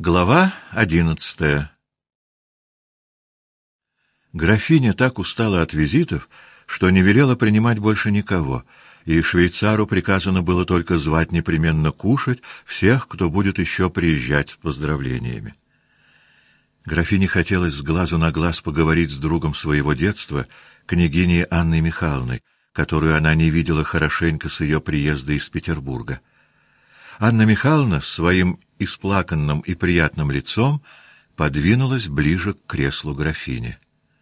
Глава 11. Графиня так устала от визитов, что не велела принимать больше никого, и швейцару приказано было только звать непременно кушать всех, кто будет еще приезжать с поздравлениями. Графине хотелось с глазу на глаз поговорить с другом своего детства, княгиней Анной Михайловной, которую она не видела хорошенько с ее приезда из Петербурга. Анна Михайловна с своим исплаканным и приятным лицом подвинулась ближе к креслу графини.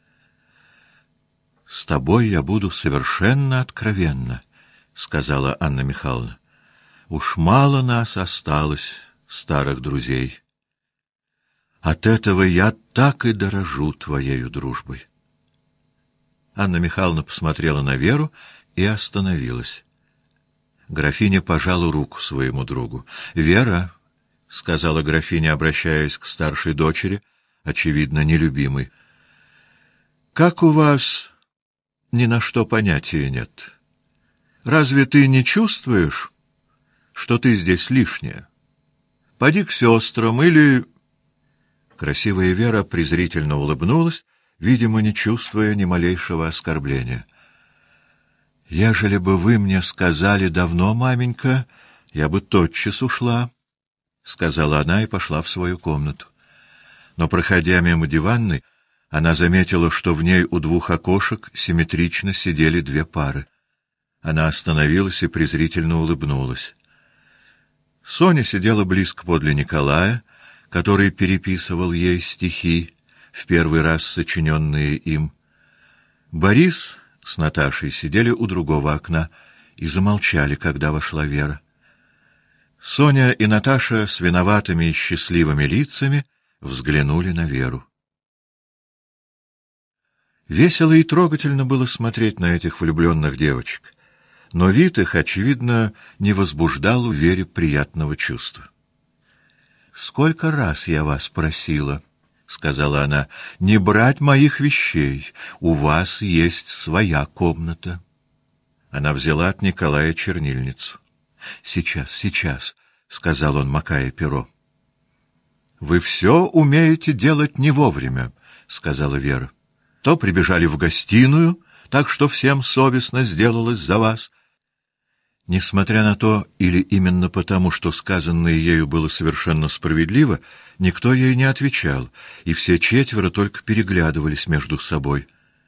— С тобой я буду совершенно откровенна, — сказала Анна Михайловна. — Уж мало нас осталось, старых друзей. От этого я так и дорожу твоею дружбой. Анна Михайловна посмотрела на Веру и остановилась. Графиня пожала руку своему другу. — Вера, — сказала графиня, обращаясь к старшей дочери, очевидно, нелюбимой, — как у вас ни на что понятия нет? Разве ты не чувствуешь, что ты здесь лишняя? Поди к сестрам или... Красивая Вера презрительно улыбнулась, видимо, не чувствуя ни малейшего оскорбления. — Ежели бы вы мне сказали давно, маменька, я бы тотчас ушла, — сказала она и пошла в свою комнату. Но, проходя мимо диванной, она заметила, что в ней у двух окошек симметрично сидели две пары. Она остановилась и презрительно улыбнулась. Соня сидела близко подле Николая, который переписывал ей стихи, в первый раз сочиненные им. Борис с Наташей сидели у другого окна и замолчали, когда вошла Вера. Соня и Наташа с виноватыми и счастливыми лицами взглянули на Веру. Весело и трогательно было смотреть на этих влюбленных девочек, но вид их, очевидно, не возбуждал у Вере приятного чувства. — Сколько раз я вас просила, — сказала она, — не брать моих вещей, у вас есть своя комната. Она взяла от Николая чернильницу. — Сейчас, — сказал он, макая перо. — Вы все умеете делать не вовремя, — сказала Вера. — То прибежали в гостиную, так что всем совестно сделалось за вас. Несмотря на то, или именно потому, что сказанное ею было совершенно справедливо, никто ей не отвечал, и все четверо только переглядывались между собой.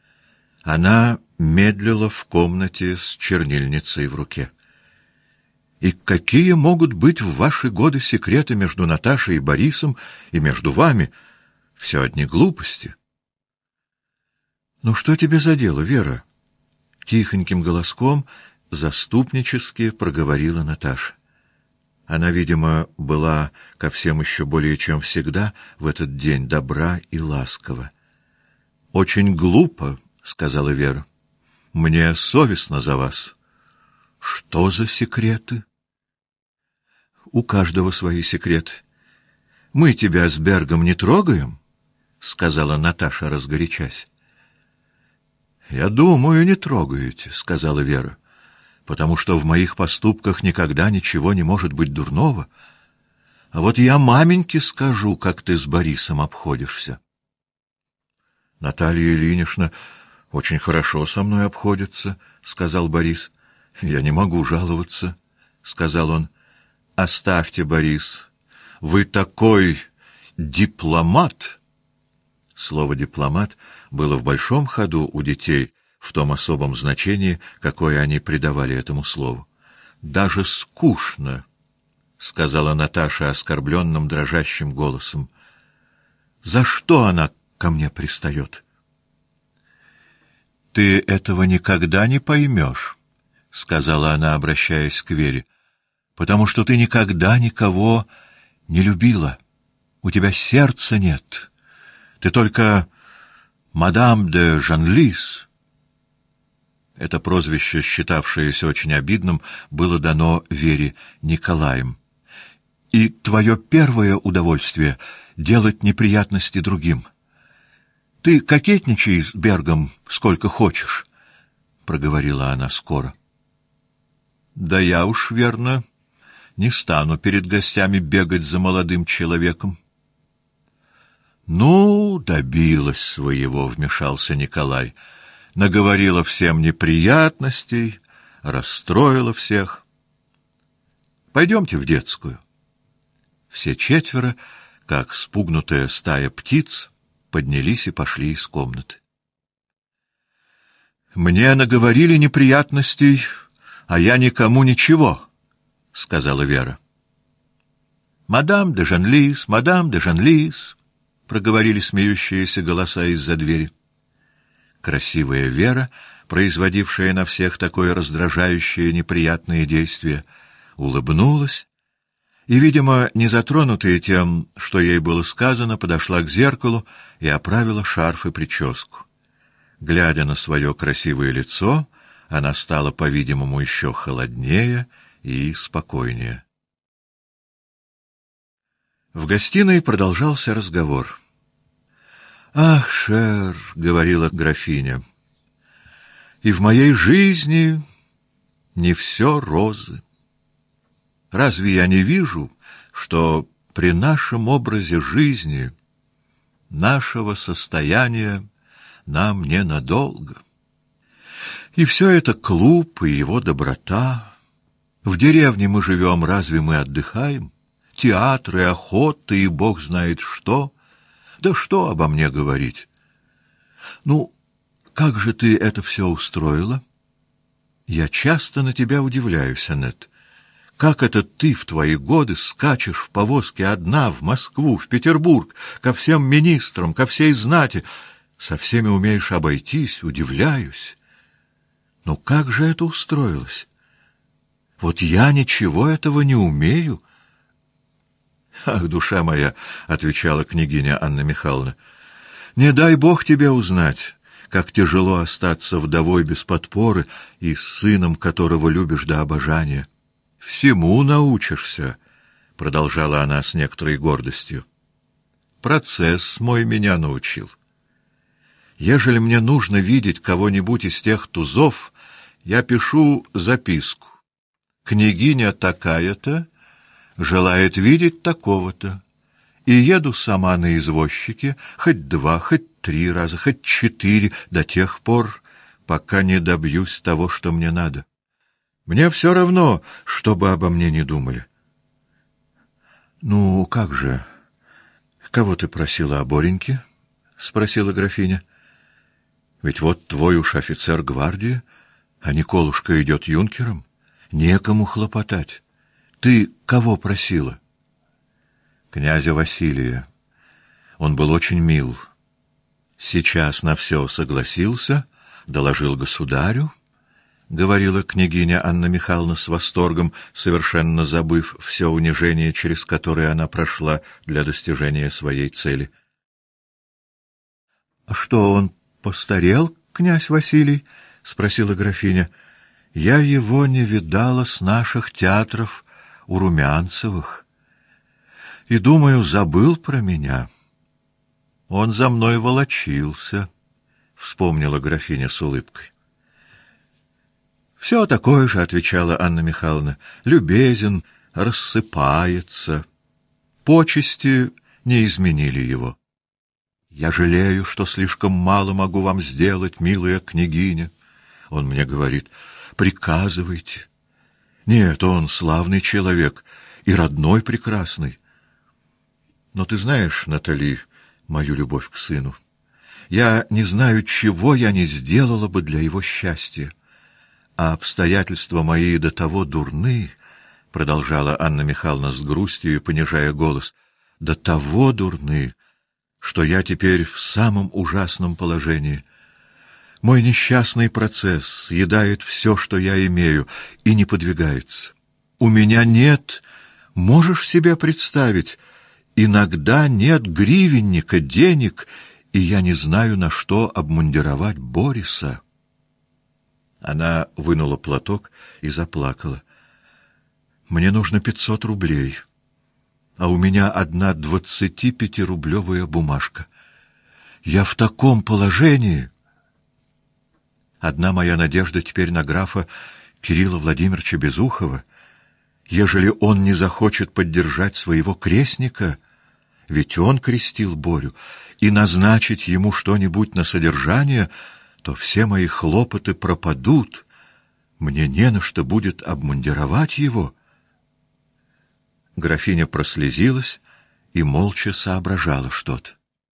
Она медлила в комнате с чернильницей в руке. «И какие могут быть в ваши годы секреты между Наташей и Борисом и между вами? Все одни глупости». «Ну что тебе за дело, Вера?» Тихоньким голоском заступнически проговорила Наташа. Она, видимо, была ко всем еще более чем всегда в этот день добра и ласкова. — Очень глупо, — сказала Вера. — Мне совестно за вас. — Что за секреты? — У каждого свои секреты. — Мы тебя с Бергом не трогаем, — сказала Наташа, разгорячась. — Я думаю, не трогаете, — сказала Вера, — потому что в моих поступках никогда ничего не может быть дурного. А вот я маменьке скажу, как ты с Борисом обходишься. — Наталья Ильинична очень хорошо со мной обходится, — сказал Борис. — Я не могу жаловаться, — сказал он. — Оставьте, Борис, вы такой дипломат. Слово «дипломат» было в большом ходу у детей, в том особом значении, какое они придавали этому слову. — Даже скучно, — сказала Наташа оскорбленным дрожащим голосом. — За что она ко мне пристает? — Ты этого никогда не поймешь, — сказала она, обращаясь к Вере, — потому что ты никогда никого не любила. У тебя сердца нет. Ты только мадам де Жанлис. Это прозвище, считавшееся очень обидным, было дано Вере Николаем. И твое первое удовольствие — делать неприятности другим. Ты кокетничай с Бергом сколько хочешь, — проговорила она скоро. — Да я уж, верно, не стану перед гостями бегать за молодым человеком, Ну, добилась своего, вмешался Николай. Наговорила всем неприятностей, расстроила всех. Пойдемте в детскую. Все четверо, как спугнутая стая птиц, поднялись и пошли из комнаты. «Мне наговорили неприятностей, а я никому ничего», — сказала Вера. «Мадам де Жанлис, мадам де Жанлис», — проговорили смеющиеся голоса из-за двери. Красивая Вера, производившая на всех такое раздражающее неприятное действие, улыбнулась и, видимо, не затронутая тем, что ей было сказано, подошла к зеркалу и оправила шарф и прическу. Глядя на свое красивое лицо, она стала, по-видимому, еще холоднее и спокойнее. В гостиной продолжался разговор. «Ах, Шер, — говорила графиня, — и в моей жизни не все розы. Разве я не вижу, что при нашем образе жизни, нашего состояния, нам ненадолго? И все это клуб и его доброта. В деревне мы живем, разве мы отдыхаем? Театры, охоты и бог знает что. Да что обо мне говорить? Ну, как же ты это все устроила? Я часто на тебя удивляюсь, Аннет. Как это ты в твои годы скачешь в повозке одна в Москву, в Петербург, ко всем министрам, ко всей знати, со всеми умеешь обойтись, удивляюсь. Ну как же это устроилось? Вот я ничего этого не умею. «Ах, душа моя!» — отвечала княгиня Анна Михайловна. «Не дай Бог тебе узнать, как тяжело остаться вдовой без подпоры и с сыном, которого любишь до обожания. Всему научишься», — продолжала она с некоторой гордостью. «Процесс мой меня научил. Ежели мне нужно видеть кого-нибудь из тех тузов, я пишу записку. Княгиня такая-то желает видеть такого-то, и еду сама на извозчике хоть 2, хоть 3 раза, хоть 4, до тех пор, пока не добьюсь того, что мне надо. Мне все равно, что бы обо мне не думали». «Ну, как же? Кого ты просила о Бореньке?» — спросила графиня. «Ведь вот твой уж офицер гвардии, а Николушка идет юнкером. Некому хлопотать. Ты кого просила?» «Князя Василия. Он был очень мил. Сейчас на все согласился, доложил государю», — говорила княгиня Анна Михайловна с восторгом, совершенно забыв все унижение, через которое она прошла для достижения своей цели. «А что, он постарел, князь Василий?» — спросила графиня. «Я его не видала с наших театров у Румянцевых. И, думаю, забыл про меня. Он за мной волочился», — вспомнила графиня с улыбкой. «Все такое же», — отвечала Анна Михайловна, — «любезен, рассыпается. Почести не изменили его. Я жалею, что слишком мало могу вам сделать, милая княгиня». Он мне говорит: «Приказывайте». Нет, он славный человек и родной прекрасный. Но ты знаешь, Натали, мою любовь к сыну. Я не знаю, чего я не сделала бы для его счастья. А обстоятельства мои до того дурны, — продолжала Анна Михайловна с грустью, понижая голос, — до того дурны, что я теперь в самом ужасном положении. Мой несчастный процесс съедает все, что я имею, и не подвигается. У меня нет, можешь себе представить, иногда нет гривенника, денег, и я не знаю, на что обмундировать Бориса». Она вынула платок и заплакала. «Мне нужно 500 рублей, а у меня одна 25-рублевая бумажка. Я в таком положении. Одна моя надежда теперь на графа Кирилла Владимировича Безухова. Ежели он не захочет поддержать своего крестника, ведь он крестил Борю, и назначить ему что-нибудь на содержание, то все мои хлопоты пропадут, мне не на что будет обмундировать его». Графиня прослезилась и молча соображала что-то.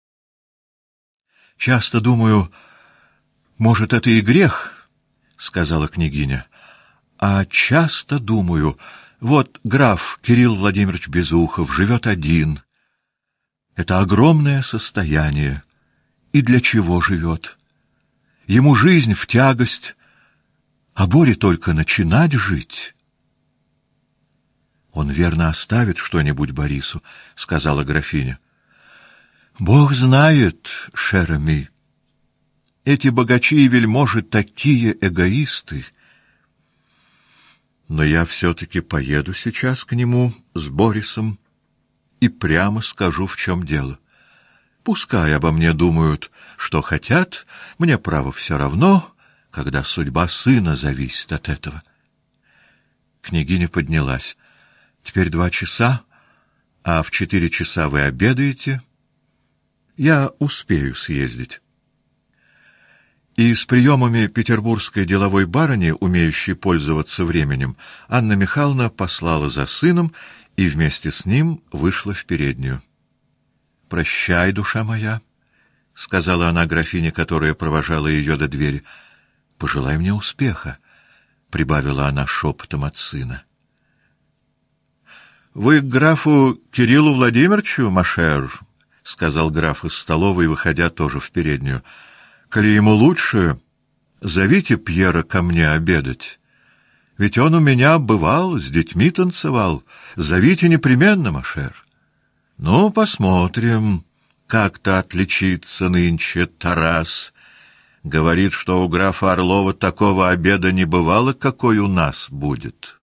«Часто думаю, может, это и грех, — сказала княгиня, — а часто думаю, вот граф Кирилл Владимирович Безухов живет один. Это огромное состояние. И для чего живет? Ему жизнь в тягость, а Боре только начинать жить». «Он верно оставит что-нибудь Борису, — сказала графиня. — Бог знает, шер-ami. Эти богачи и вельможи такие эгоисты. Но я все-таки поеду сейчас к нему с Борисом и прямо скажу, в чем дело. Пускай обо мне думают, что хотят, мне, право, все равно, когда судьба сына зависит от этого». Княгиня поднялась. «Теперь 2 часа, а в 4 часа вы обедаете. Я успею съездить». И с приемами петербургской деловой барыни, умеющей пользоваться временем, Анна Михайловна послала за сыном и вместе с ним вышла в переднюю. «Прощай, душа моя», — сказала она графине, которая провожала ее до двери. «Пожелай мне успеха», — прибавила она шепотом от сына. «Вы к графу Кириллу Владимировичу, машер?» — сказал граф из столовой, выходя тоже в переднюю. «Коли ему лучше, зовите Пьера ко мне обедать. Ведь он у меня бывал, с детьми танцевал. Зовите непременно, машер. Ну, посмотрим, как-то отличится нынче Тарас. Говорит, что у графа Орлова такого обеда не бывало, какой у нас будет».